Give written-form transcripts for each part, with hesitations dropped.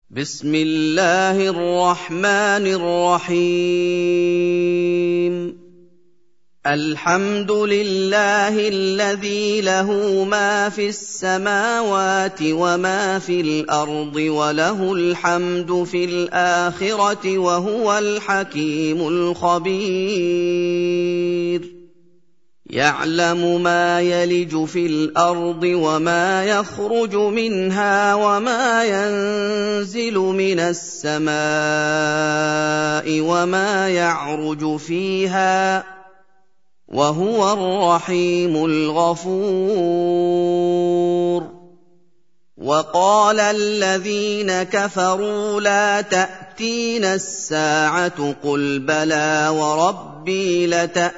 بسم الله الرحمن الرحيم الحمد لله الذي له ما في السماوات وما في الأرض وله الحمد في الآخرة وهو الحكيم الخبير يعلم ما يلج في الأرض وما يخرج منها وما ينزل من السماء وما يعرج فيها وهو الرحيم الغفور وقال الذين كفروا لا تأتينا الساعة قل بلى وربي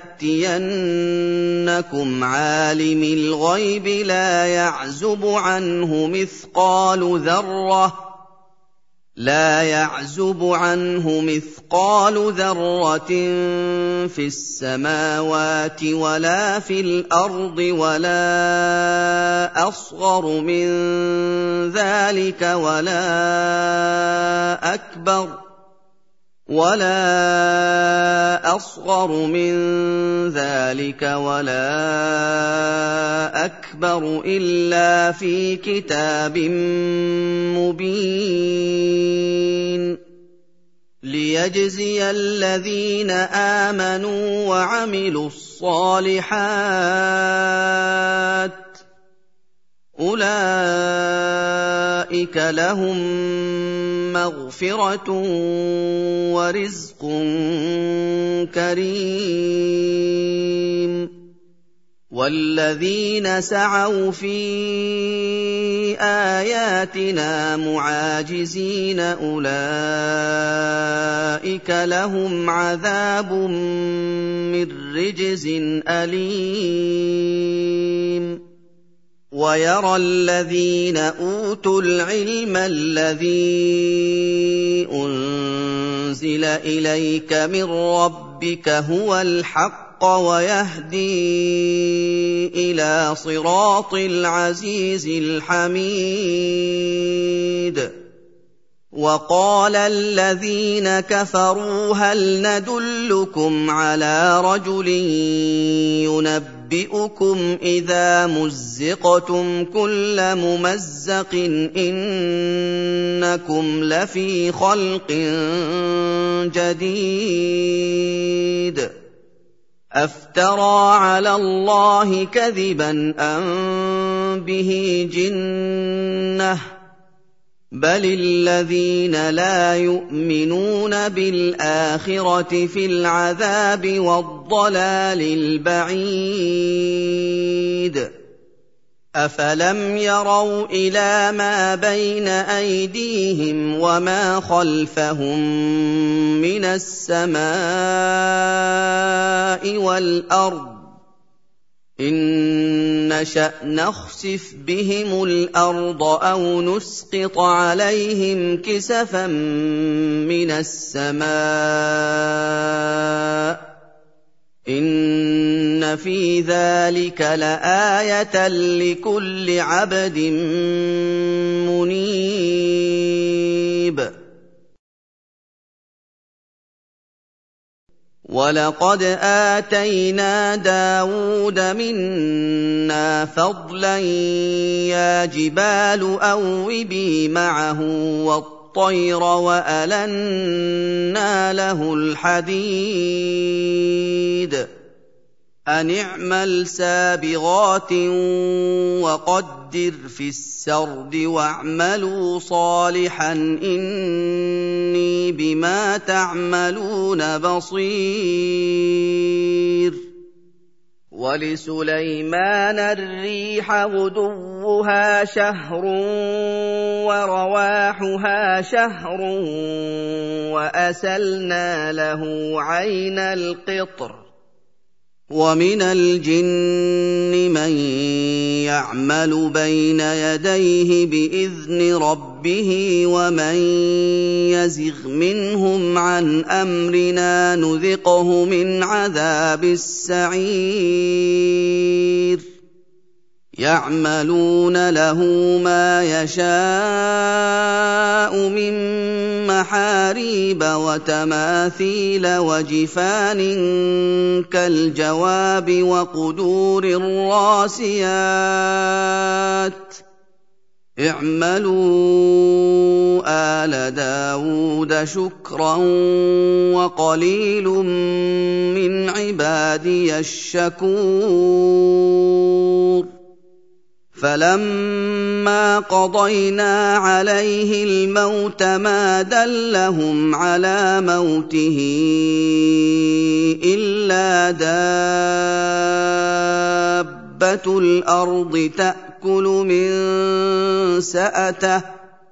لتأتينكم عالم الغيب لا يعزب عنه مثقال ذرة في السماوات ولا في الأرض ولا أصغر من ذلك ولا أكبر إلا في كتاب مبين ليجزي الذين آمنوا وعملوا الصالحات أولئك لهم مغفرة ورزق كريم والذين سعوا في آياتنا معاجزين أولئك لهم عذاب من رجز أليم ويرى الذين أوتوا العلم الذي أنزل إليك من ربك هو الحق ويهدي إلى صراط العزيز الحميد وقال الذين كفروا هل ندلكم على رجل ينبئكم إذا مزقتم كل ممزق إنكم لفي خلق جديد أفترى على الله كذبا أم به جنة بل الذين لا يؤمنون بالآخرة في العذاب والضلال البعيد أفلم يروا إلى ما بين أيديهم وما خلفهم من السماء والأرض إن نشأ نخسف بهم الأرض أو نسقط عليهم كسفا من السماء إن في ذلك لآية لكل عبد منيب وَلَقَدْ آتَيْنَا دَاوُودَ مِنَّا فَضْلًا يَا جِبَالُ أَوِّبِي مَعَهُ وَالطَّيْرَ وَأَلَنَّا لَهُ الْحَدِيدَ أَنِ اعْمَلْ سَابِغَاتٍ وَقَدِّرْ فِي السَّرْدِ وَاعْمَلُوا صَالِحًا إِنِّي بِمَا تَعْمَلُونَ بَصِيرٌ وَلِسُلَيْمَانَ الرِّيحَ غُدُوُّهَا شَهْرٌ وَرَوَاحُهَا شَهْرٌ وَأَسَلْنَا لَهُ عَيْنَ الْقِطْرِ وَمِنَ الْجِنِّ مَن يَعْمَلُ بَيْنَ يَدَيْهِ بِإِذْنِ رَبِّهِ وَمَن يَزِغْ مِنْهُمْ عَنْ أَمْرِنَا نُذِقْهُ مِنْ عَذَابِ السَّعِيرِ يعملون له ما يشاء من محاريب وتماثيل وجفان كالجواب وقدور الراسيات اعملوا آل داود شكرا وقليل من عبادي الشكور فلما قضينا عليه الموت ما دلهم على موته إلا دابة الأرض تأكل من سأته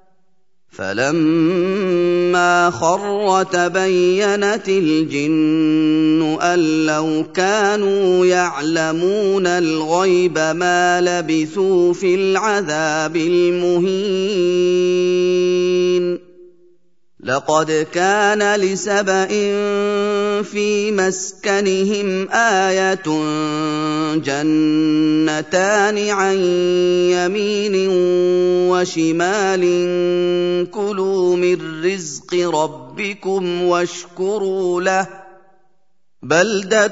فلما خر تبينت الجن أن لو كانوا يعلمون الغيب ما لبثوا في العذاب المهين لقد كان لسبإ في مسكنهم آية جنتان عن يمين وشمال كلوا من رزق ربكم واشكروا له بلدة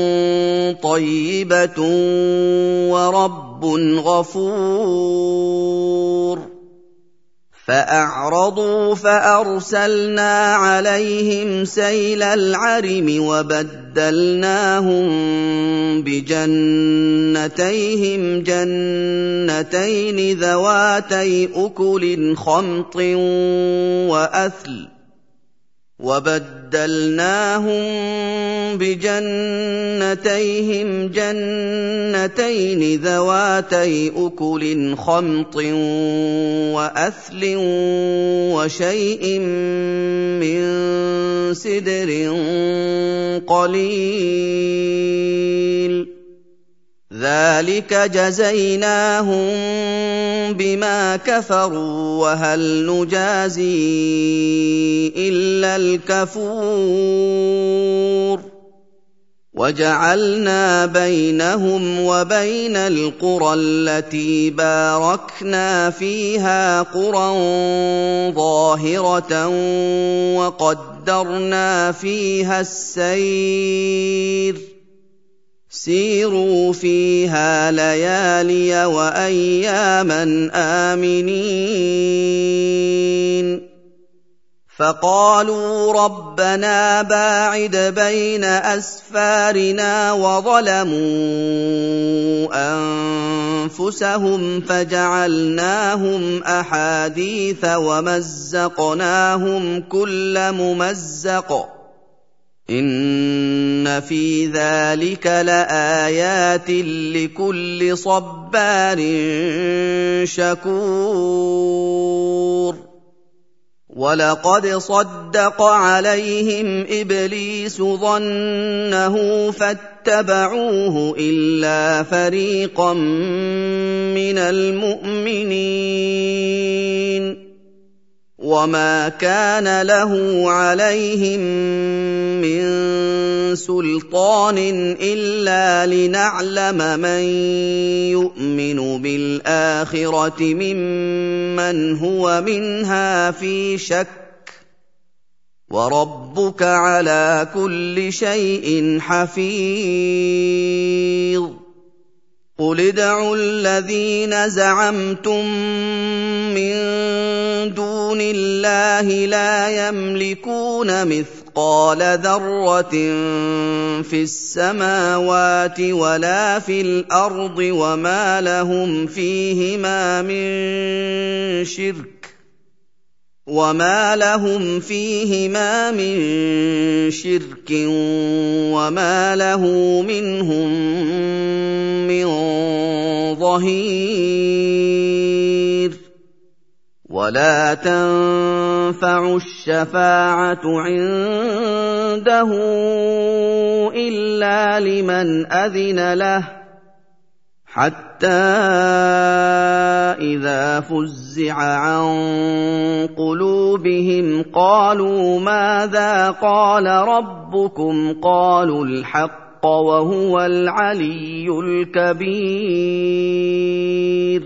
طيبة ورب غفور فأعرضوا فأرسلنا عليهم سيل العرم وبدلناهم بجنتيهم جنتين ذواتي أكل خمط وأثل وشيء من سدر قليل ذلك جزيناهم بما كفروا وهل نجازي إلا الكفور وجعلنا بينهم وبين القرى التي باركنا فيها قرى ظاهرة وقدرنا فيها السير سيروا فيها ليالي وأياما آمنين فقالوا ربنا باعد بين أسفارنا وظلموا أنفسهم فجعلناهم أحاديث ومزقناهم كل ممزق إن في ذلك لآيات لكل صبار شكور ولقد صدق عليهم إبليس ظنه فاتبعوه إلا فريقا من المؤمنين وما كان له عليهم من سلطان إلا لنعلم من يؤمن بالآخرة ممن هو منها في شك وربك على كل شيء حفيظ قل ادعوا الذين زعمتم من دون الله لا يملكون مثقال ذرة في السماوات ولا في الأرض وما لهم فيهما من شرك وما له منهم من ظهير ولا تنفع الشفاعة عنده إلا لمن أذن له حتى إذا فزع عن قلوبهم قالوا ماذا قال ربكم قالوا الحق وهو العلي الكبير.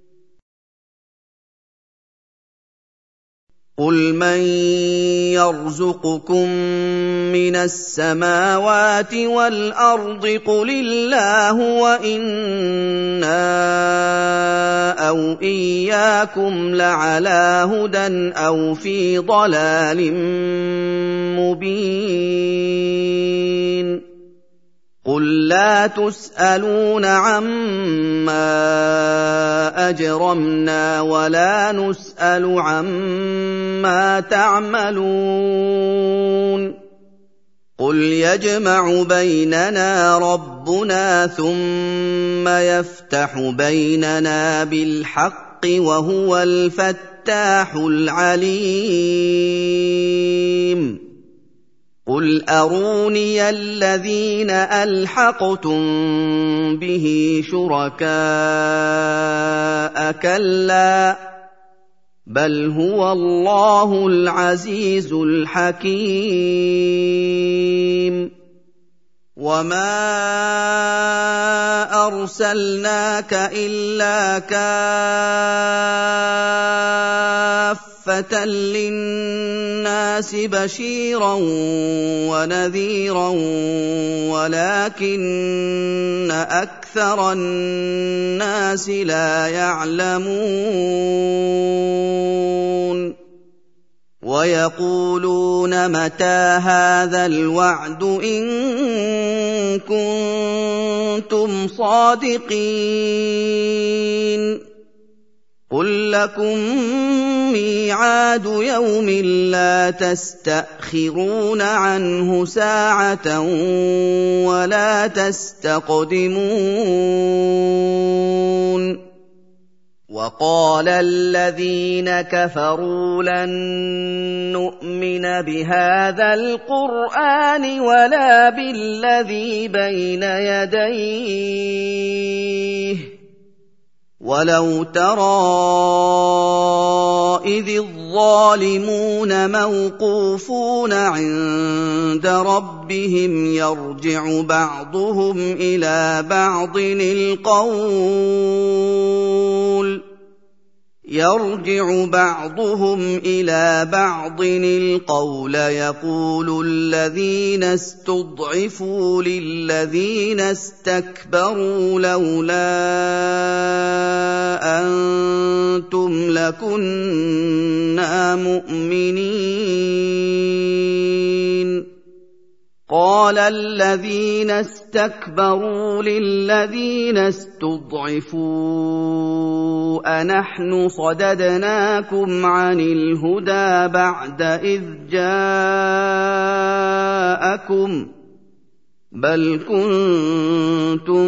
قل من يرزقكم من السماوات والأرض قل الله وإنا أو إياكم لعلى هدى أو في ضلال مبين. قل لا تسألون عما أجرمنا ولا نسأل عما تعملون. قل يجمع بيننا ربنا ثم يفتح بيننا بالحق وهو الفتاح العليم. قل أروني الذين ألحقتم به شركاء كلا بل هو الله العزيز الحكيم. وما أرسلناك إلا كافة للناس بشيرا ونذيرا ولكن أكثر الناس لا يعلمون. ويقولون متى هذا الوعد إن كنتم صادقين. قل لكم ميعاد يوم لا تستأخرون عنه ساعة ولا تستقدمون. وقال الذين كفروا لن نؤمن بهذا القرآن ولا بالذي بين يديه ولو ترى إذ الظالمون موقوفون عند ربهم يرجع بعضهم إلى بعض القول يقول الذين استضعفوا للذين استكبروا لولا أنتم لكنا مؤمنين. قال الذين استكبروا للذين استضعفوا أنحن صددناكم عن الهدى بعد إذ جاءكم بل كنتم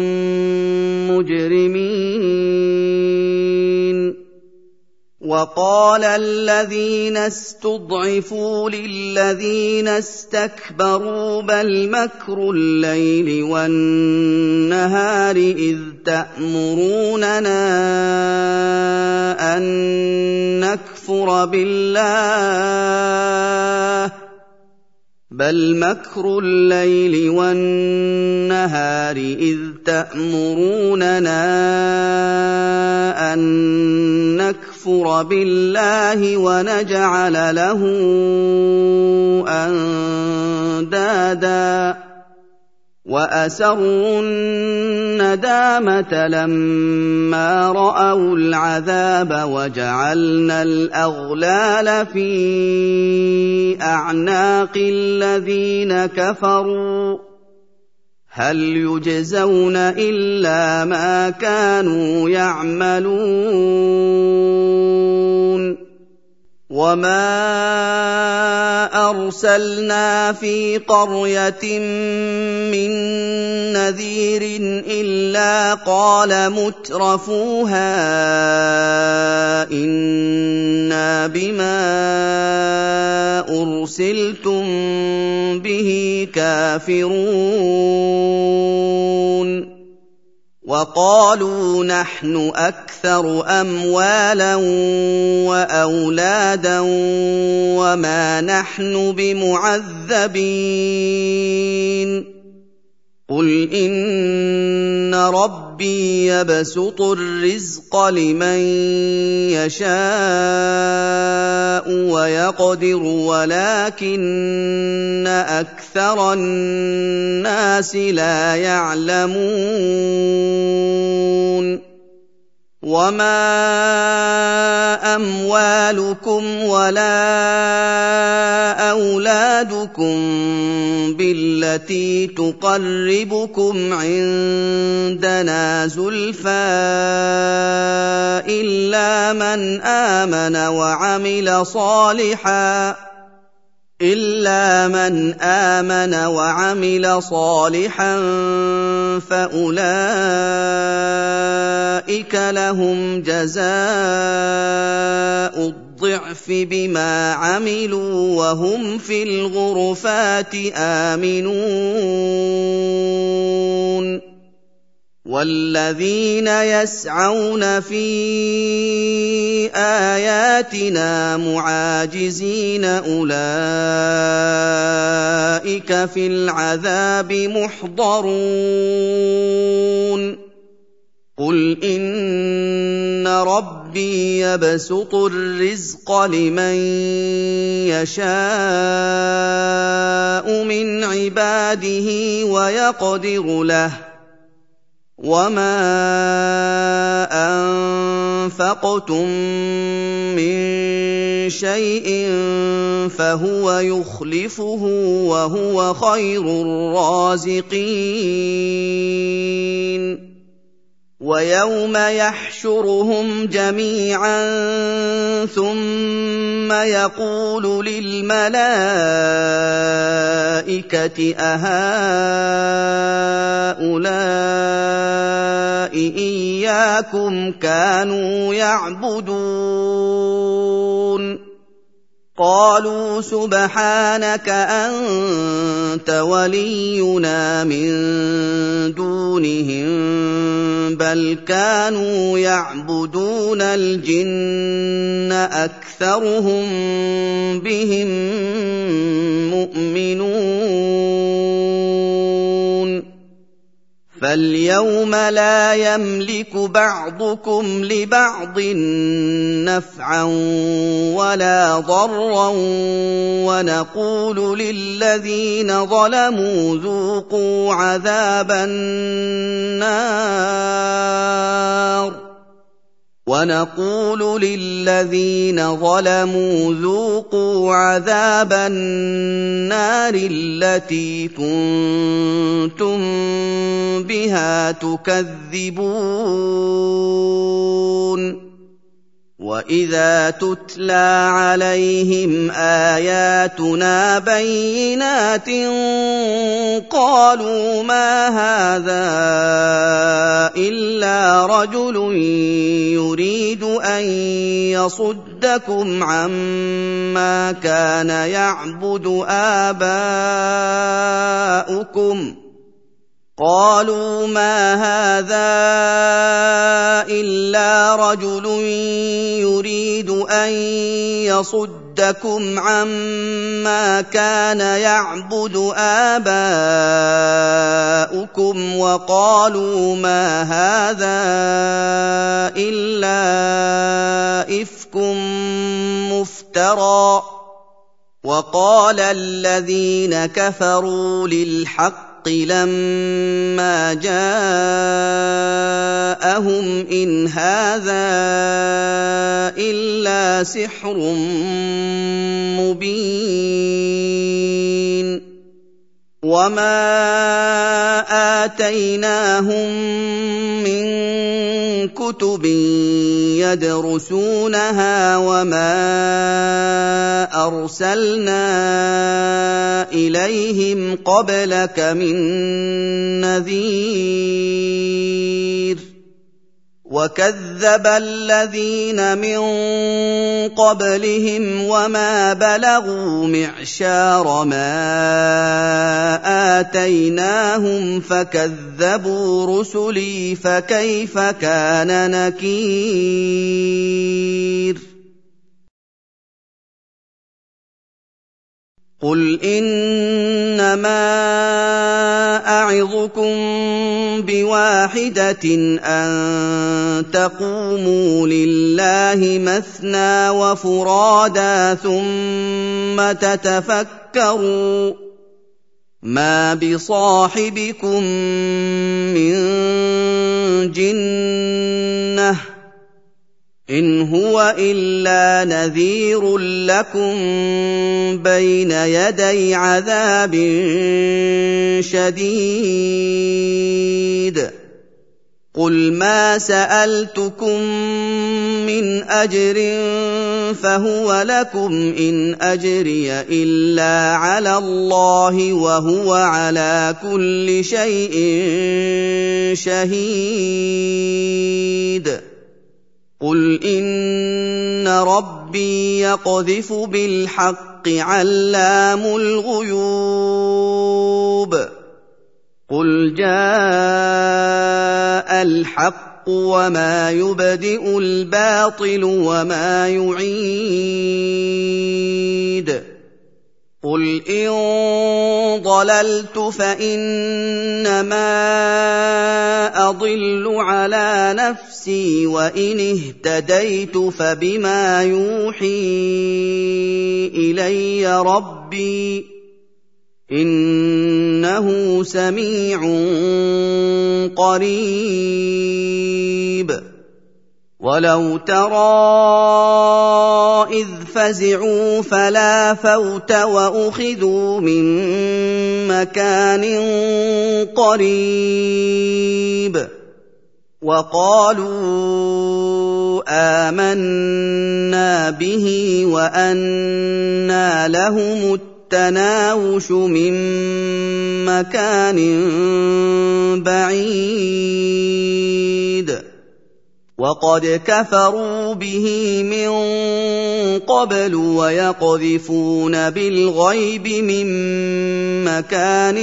مجرمين. وقال الذين استضعفوا للذين استكبروا بل مكر الليل والنهار إذ تأمروننا أن نكفر بالله بل مكر الليل والنهار إذ تأمروننا أن نكفر بالله ونجعل له أندادا وأسروا الندامة لما رأوا العذاب وجعلنا الأغلال في أعناق الذين كفروا هل يجزون إلا ما كانوا يعملون. وما أرسلنا في قرية من نذير إلا قال مترفوها إنا بما أرسلتم به كافرون. وقالوا نحن أكثر أموالا وأولادا وما نحن بمعذبين قُلْ إِنَّ رَبِّي يَبْسُطُ الرِّزْقَ لِمَن يَشَاءُ وَيَقْدِرُ وَلَٰكِنَّ أَكْثَرَ النَّاسِ لَا يَعْلَمُونَ وَمَا أَمْوَالُكُمْ وَلَا أَوْلَادُكُم بِالَّتِي تُقَرِّبُكُمْ عِندَنَا زُلْفَىٰ إِلَّا مَنْ آمَنَ وَعَمِلَ صَالِحًا فَأُولَٰئِكَ لَهُمْ جَزَاءُ الضِّعْفِ بِمَا عَمِلُوا وَهُمْ فِي الْغُرُفَاتِ آمِنُونَ وَالَّذِينَ يَسْعَوْنَ فِي آيَاتِنَا مُعَاجِزِينَ أُولَٰئِكَ فِي الْعَذَابِ مُحْضَرُونَ قُلْ إِنَّ رَبِّي يَبْسُطُ الرِّزْقَ لِمَن يَشَاءُ مِنْ عِبَادِهِ وَيَقْدِرُ لَهُ وَمَا أَنفَقْتُم مِّن شَيْءٍ فَهُوَ يُخْلِفُهُ وَهُوَ خَيْرُ الرَّازِقِينَ وَيَوْمَ يَحْشُرُهُمْ جَمِيعًا ثُمَّ يَقُولُ لِلْمَلَائِكَةِ أَهَٰؤُلَاءِ إِيَّاكُمْ كَانُوا يَعْبُدُونَ قَالُوا سُبْحَانَكَ أَنتَ وَلِيُّنَا مِن دُونِهِم بَلْ كَانُوا يَعْبُدُونَ الْجِنَّ أَكْثَرُهُم بِهِم مُّؤْمِنُونَ فَالْيَوْمَ لَا يَمْلِكُ بَعْضُكُمْ لِبَعْضٍ نَّفْعًا وَلَا ضَرًّا وَنَقُولُ لِلَّذِينَ ظَلَمُوا ذُوقُوا عَذَابَ النَّارِ الَّتِي كُنتُم بِهَا تُكَذِّبُونَ وَإِذَا تُتْلَىٰ عَلَيْهِمْ آيَاتُنَا بَيِّنَاتٍ قَالُوا مَا هَٰذَا إِلَّا رَجُلٌ يُرِيدُ أَن يَصُدَّكُمْ عَمَّا كَانَ يَعْبُدُ آبَاؤُكُمْ قَالُوا مَا هَٰذَا إِلَّا رَجُلٌ يُرِيدُ أَن يَصُدَّكُمْ عَمَّا كَانَ يَعْبُدُ آبَاؤُكُمْ وَقَالُوا مَا هَٰذَا إِلَّا إِفْكٌ مُّفْتَرًى وَقَالَ الَّذِينَ كَفَرُوا لِلْحَقِّ لَمَّا جَاءَهُمْ إِنْ هَٰذَا إِلَّا سِحْرٌ مُّبِينٌ وَمَا آتَيْنَاهُم مِّن كُتُبٍ يَدْرُسُونَهَا وَمَا أَرْسَلْنَا إِلَيْهِمْ قَبْلَكَ مِن نَّذِيرٍ وَكَذَّبَ الَّذِينَ مِن قَبْلِهِمْ وَمَا بَلَغُوا مِعْشَارَ مَا آتَيْنَاهُمْ فَكَذَّبُوا رُسُلِي فَكَيْفَ كَانَ نَكِيرِ قُلْ إِنَّمَا يعظكم بواحدة أن تقوموا لله مثنى وفرادى ثم تتفكروا ما بصاحبكم من جنة إن هو إلا نذير لكم بين يدي عذاب شديد قل ما سألتكم من أجر فهو لكم إن أجري إلا على الله وهو على كل شيء شهيد قل إن ربي يقذف بالحق علام الغيوب قل جاء الحق وما يبدئ الباطل وما يعيد قل إن ضللت فإنما أضل على نفسي وإن اهتديت فبما يوحي إلي ربي إنه سميع قريب ولو ترى إذ فزعوا فلا فوت وأخذوا من مكان قريب وقالوا آمنا به وأنى لهم التناوش من مكان بعيد وقد كفروا به من قبل ويقذفون بالغيب من مكان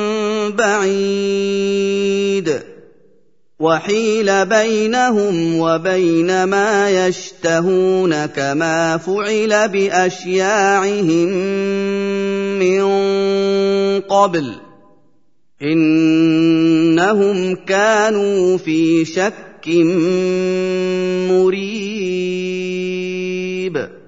بعيد وحيل بينهم وبين ما يشتهون كما فعل بأشياعهم من قبل إنهم كانوا في شك مريب